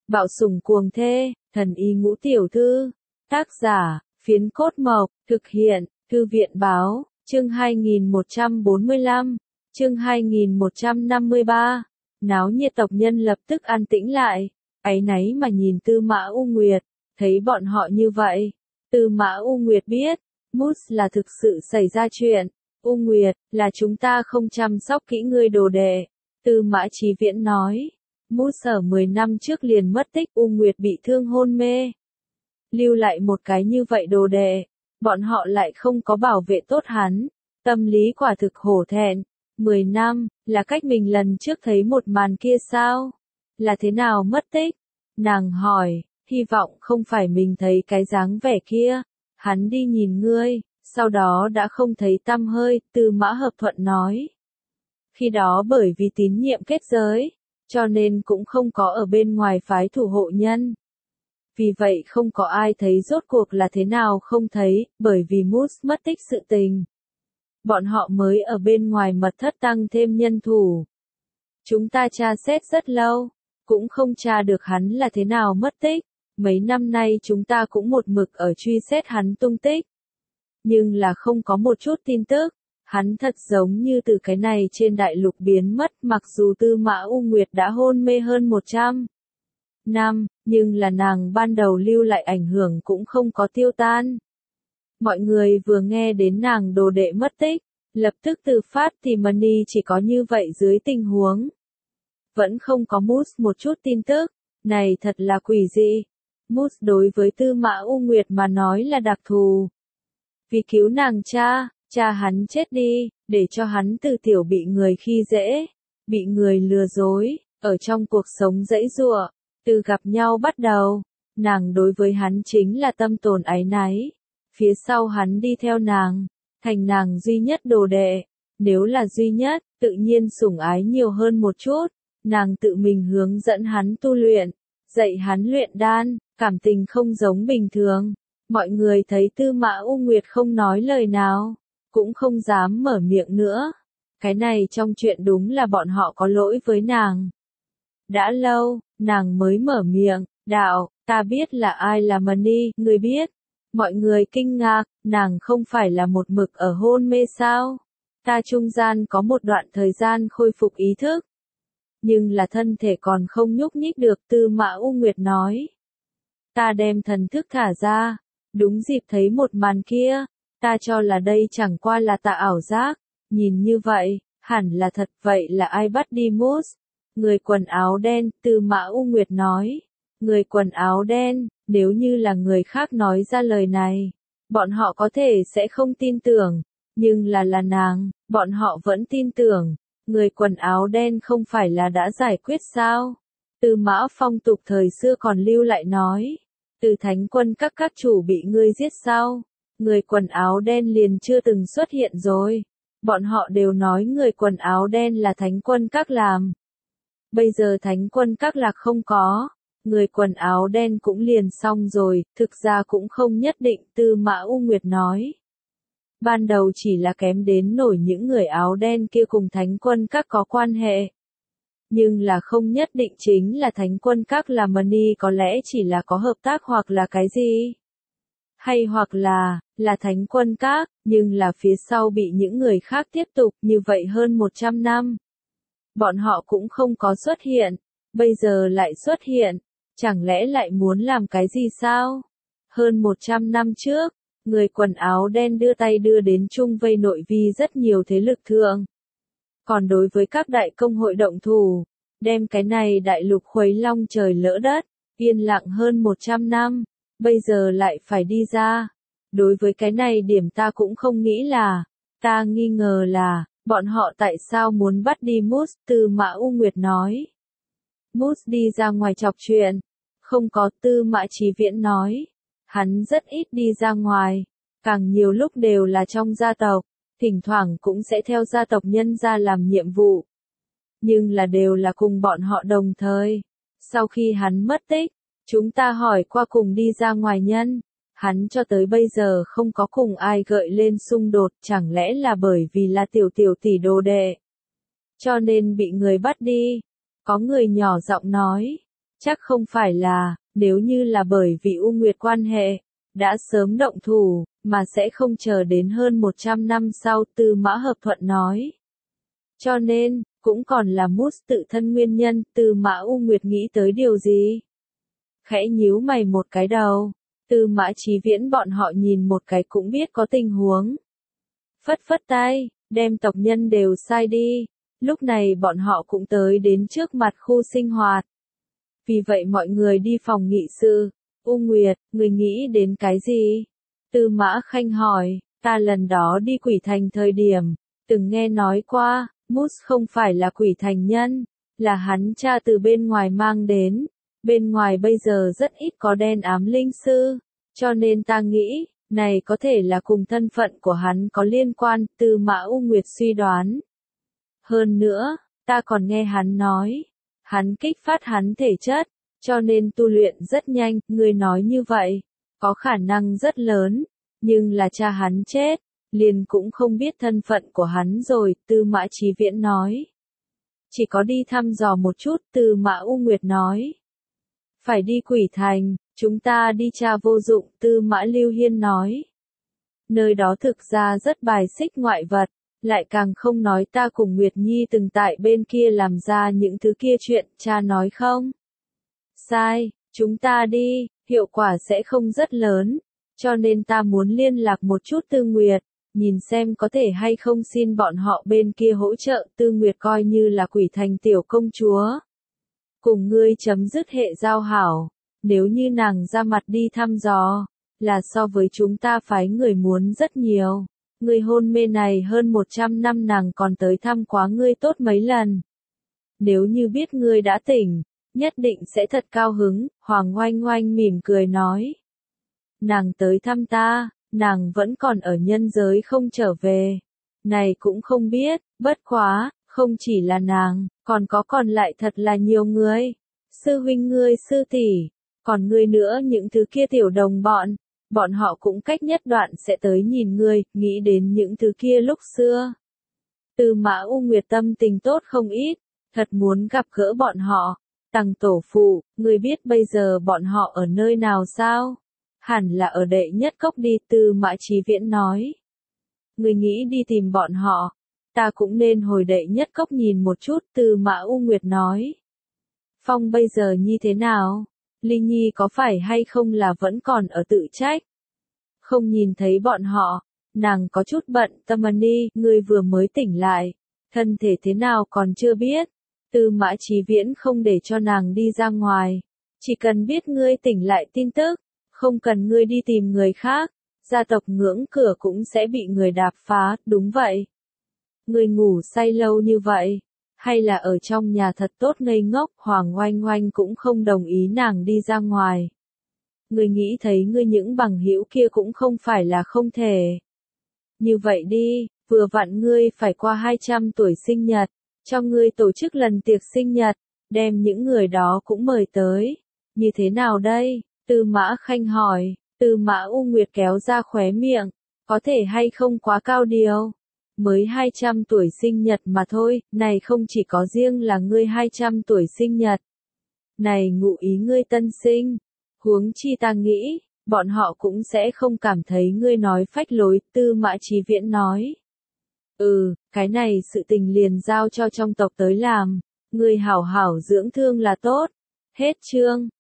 Bạo sủng cuồng thê, thần y ngũ tiểu thư. Tác giả, Phiến Cốt Mộc, thực hiện, Thư viện báo, chương 2145, chương 2153. Náo nhiệt tộc nhân lập tức an tĩnh lại, áy náy mà nhìn Tư Mã U Nguyệt, thấy bọn họ như vậy. Tư Mã U Nguyệt biết, Moose là thực sự xảy ra chuyện. U Nguyệt, là chúng ta không chăm sóc kỹ ngươi đồ đệ. Tư Mã Chí Viễn nói. Moose ở 10 năm trước liền mất tích, U Nguyệt bị thương hôn mê. Lưu lại một cái như vậy đồ đệ, bọn họ lại không có bảo vệ tốt hắn. Tâm lý quả thực hổ thẹn. 10 năm, là cách mình lần trước thấy một màn kia sao? Là thế nào mất tích? Nàng hỏi, hy vọng không phải mình thấy cái dáng vẻ kia. Hắn đi nhìn ngươi, sau đó đã không thấy tăm hơi, Tư Mã Hợp Thuận nói. Khi đó bởi vì tín nhiệm kết giới, cho nên cũng không có ở bên ngoài phái thủ hộ nhân. Vì vậy không có ai thấy rốt cuộc là thế nào không thấy, bởi vì Moose mất tích sự tình. Bọn họ mới ở bên ngoài mật thất tăng thêm nhân thủ. Chúng ta tra xét rất lâu, cũng không tra được hắn là thế nào mất tích. Mấy năm nay chúng ta cũng một mực ở truy xét hắn tung tích. Nhưng là không có một chút tin tức. Hắn thật giống như từ cái này trên đại lục biến mất, mặc dù Tư Mã U Nguyệt đã hôn mê hơn 100 năm, nhưng là nàng ban đầu lưu lại ảnh hưởng cũng không có tiêu tan. Mọi người vừa nghe đến nàng đồ đệ mất tích, lập tức từ phát tìm Money chỉ có như vậy dưới tình huống. Vẫn không có Moose một chút tin tức, này thật là quỷ dị. Moose đối với Tư Mã U Nguyệt mà nói là đặc thù. Vì cứu nàng cha hắn chết đi, để cho hắn từ tiểu bị người khi dễ, bị người lừa dối, ở trong cuộc sống dãy giụa, từ gặp nhau bắt đầu, nàng đối với hắn chính là tâm tồn áy náy. Phía sau hắn đi theo nàng, thành nàng duy nhất đồ đệ, nếu là duy nhất, tự nhiên sủng ái nhiều hơn một chút, nàng tự mình hướng dẫn hắn tu luyện, dạy hắn luyện đan, cảm tình không giống bình thường. Mọi người thấy Tư Mã U Nguyệt không nói lời nào, cũng không dám mở miệng nữa. Cái này trong chuyện đúng là bọn họ có lỗi với nàng. Đã lâu, nàng mới mở miệng, đạo, ta biết là ai là Money, người biết. Mọi người kinh ngạc, nàng không phải là một mực ở hôn mê sao? Ta trung gian có một đoạn thời gian khôi phục ý thức. Nhưng là thân thể còn không nhúc nhích được, Tư Mã U Nguyệt nói. Ta đem thần thức thả ra, đúng dịp thấy một màn kia, ta cho là đây chẳng qua là ta ảo giác, nhìn như vậy, hẳn là thật. Vậy là ai bắt đi Moose? Người quần áo đen, Tư Mã U Nguyệt nói. Người quần áo đen, nếu như là người khác nói ra lời này, bọn họ có thể sẽ không tin tưởng, nhưng là nàng, bọn họ vẫn tin tưởng. Người quần áo đen không phải là đã giải quyết sao? Tư Mã phong tục thời xưa còn lưu lại nói. Từ thánh quân các chủ bị ngươi giết sao? Người quần áo đen liền chưa từng xuất hiện rồi. Bọn họ đều nói người quần áo đen là thánh quân các làm. Bây giờ thánh quân các lạc không có. Người quần áo đen cũng liền xong rồi, thực ra cũng không nhất định, Tư Mã U Nguyệt nói. Ban đầu chỉ là kém đến nổi những người áo đen kia cùng thánh quân các có quan hệ. Nhưng là không nhất định chính là thánh quân các là Money, có lẽ chỉ là có hợp tác hoặc là cái gì. Hay hoặc là thánh quân các, nhưng là phía sau bị những người khác tiếp tục như vậy hơn 100 năm. Bọn họ cũng không có xuất hiện, bây giờ lại xuất hiện, chẳng lẽ lại muốn làm cái gì sao? Hơn 100 năm trước, người quần áo đen đưa tay đưa đến chung vây nội vi rất nhiều thế lực thượng. Còn đối với các đại công hội động thủ, đem cái này đại lục khuấy long trời lỡ đất, yên lặng hơn 100 năm, bây giờ lại phải đi ra. Đối với cái này điểm ta cũng không nghĩ là, ta nghi ngờ là, bọn họ tại sao muốn bắt đi Moose, Tư Mã U Nguyệt nói. Moose đi ra ngoài chọc chuyện, không có, Tư Mã Chí Viễn nói. Hắn rất ít đi ra ngoài, càng nhiều lúc đều là trong gia tộc, thỉnh thoảng cũng sẽ theo gia tộc nhân ra làm nhiệm vụ. Nhưng là đều là cùng bọn họ đồng thời. Sau khi hắn mất tích, chúng ta hỏi qua cùng đi ra ngoài nhân, hắn cho tới bây giờ không có cùng ai gợi lên xung đột, chẳng lẽ là bởi vì là tiểu tỷ đồ đệ, cho nên bị người bắt đi. Có người nhỏ giọng nói, Chắc không phải là, nếu như là bởi vì U Nguyệt quan hệ, đã sớm động thủ, mà sẽ không chờ đến hơn 100 năm sau, Tư Mã Hợp Thuận nói. Cho nên, cũng còn là mút tự thân nguyên nhân, Tư Mã U Nguyệt nghĩ tới điều gì? Khẽ nhíu mày một cái đầu, Tư Mã Chí Viễn bọn họ nhìn một cái cũng biết có tình huống. Phất phất tay, đem tộc nhân đều sai đi, lúc này bọn họ cũng tới đến trước mặt khu sinh hoạt. Vì vậy mọi người đi phòng nghị sự. U Nguyệt, người nghĩ đến cái gì? Tư Mã Khanh hỏi, ta lần đó đi Quỷ Thành thời điểm, từng nghe nói qua, Mút không phải là Quỷ Thành nhân, là hắn cha từ bên ngoài mang đến. Bên ngoài bây giờ rất ít có đen ám linh sư, cho nên ta nghĩ, này có thể là cùng thân phận của hắn có liên quan, Tư Mã U Nguyệt suy đoán. Hơn nữa, ta còn nghe hắn nói, hắn kích phát hắn thể chất, cho nên tu luyện rất nhanh, người nói như vậy, có khả năng rất lớn, nhưng là cha hắn chết, liền cũng không biết thân phận của hắn rồi, Tư Mã Chí Viễn nói. Chỉ có đi thăm dò một chút, Tư Mã U Nguyệt nói. Phải đi Quỷ Thành, chúng ta đi tra vô dụng, Tư Mã Lưu Hiên nói. Nơi đó thực ra rất bài xích ngoại vật, lại càng không nói ta cùng Nguyệt Nhi từng tại bên kia làm ra những thứ kia chuyện, cha nói không? Sai, chúng ta đi, hiệu quả sẽ không rất lớn, cho nên ta muốn liên lạc một chút Tư Nguyệt, nhìn xem có thể hay không xin bọn họ bên kia hỗ trợ, Tư Nguyệt coi như là Quỷ Thành tiểu công chúa. Cùng ngươi chấm dứt hệ giao hảo, nếu như nàng ra mặt đi thăm dò, là so với chúng ta phái người muốn rất nhiều. Người hôn mê này hơn 100 năm nàng còn tới thăm quá ngươi tốt mấy lần. Nếu như biết ngươi đã tỉnh, nhất định sẽ thật cao hứng, Hoàng Oanh Oanh mỉm cười nói. Nàng tới thăm ta, nàng vẫn còn ở nhân giới không trở về. Này cũng không biết, bất quá, không chỉ là nàng, còn lại thật là nhiều người. Sư huynh ngươi sư tỷ, còn ngươi nữa những thứ kia tiểu đồng bọn họ cũng cách nhất đoạn sẽ tới nhìn ngươi, nghĩ đến những thứ kia lúc xưa. Tư Mã U Nguyệt tâm tình tốt không ít, thật muốn gặp gỡ bọn họ. Tằng tổ phụ, ngươi biết bây giờ bọn họ ở nơi nào sao? Hẳn là ở đệ nhất cốc đi, Tư Mã Chí Viễn nói. Ngươi nghĩ đi tìm bọn họ, ta cũng nên hồi đệ nhất cốc nhìn một chút, Tư Mã U Nguyệt nói. Phong bây giờ như thế nào? Linh Nhi có phải hay không là vẫn còn ở tự trách? Không nhìn thấy bọn họ, nàng có chút bận, Tâm Ni, ngươi vừa mới tỉnh lại, thân thể thế nào còn chưa biết. Tư Mã Chí Viễn không để cho nàng đi ra ngoài, chỉ cần biết ngươi tỉnh lại tin tức, không cần ngươi đi tìm người khác, gia tộc ngưỡng cửa cũng sẽ bị người đạp phá, đúng vậy. Ngươi ngủ say lâu như vậy, hay là ở trong nhà thật tốt ngây ngốc, Hoàng Oanh Oanh cũng không đồng ý nàng đi ra ngoài. Ngươi nghĩ thấy ngươi những bằng hữu kia cũng không phải là không thể. Như vậy đi, vừa vặn ngươi phải qua 200 tuổi sinh nhật, cho ngươi tổ chức lần tiệc sinh nhật, đem những người đó cũng mời tới. Như thế nào đây? Tư Mã Khanh hỏi, Tư Mã U Nguyệt kéo ra khóe miệng, có thể hay không quá cao điều? Mới 200 tuổi sinh nhật mà thôi, này không chỉ có riêng là ngươi 200 tuổi sinh nhật. Này ngụ ý ngươi tân sinh, huống chi ta nghĩ, bọn họ cũng sẽ không cảm thấy ngươi nói phách lối, Tư Mã Chí Viễn nói. Cái này sự tình liền giao cho trong tộc tới làm, ngươi hảo hảo dưỡng thương là tốt. Hết chương.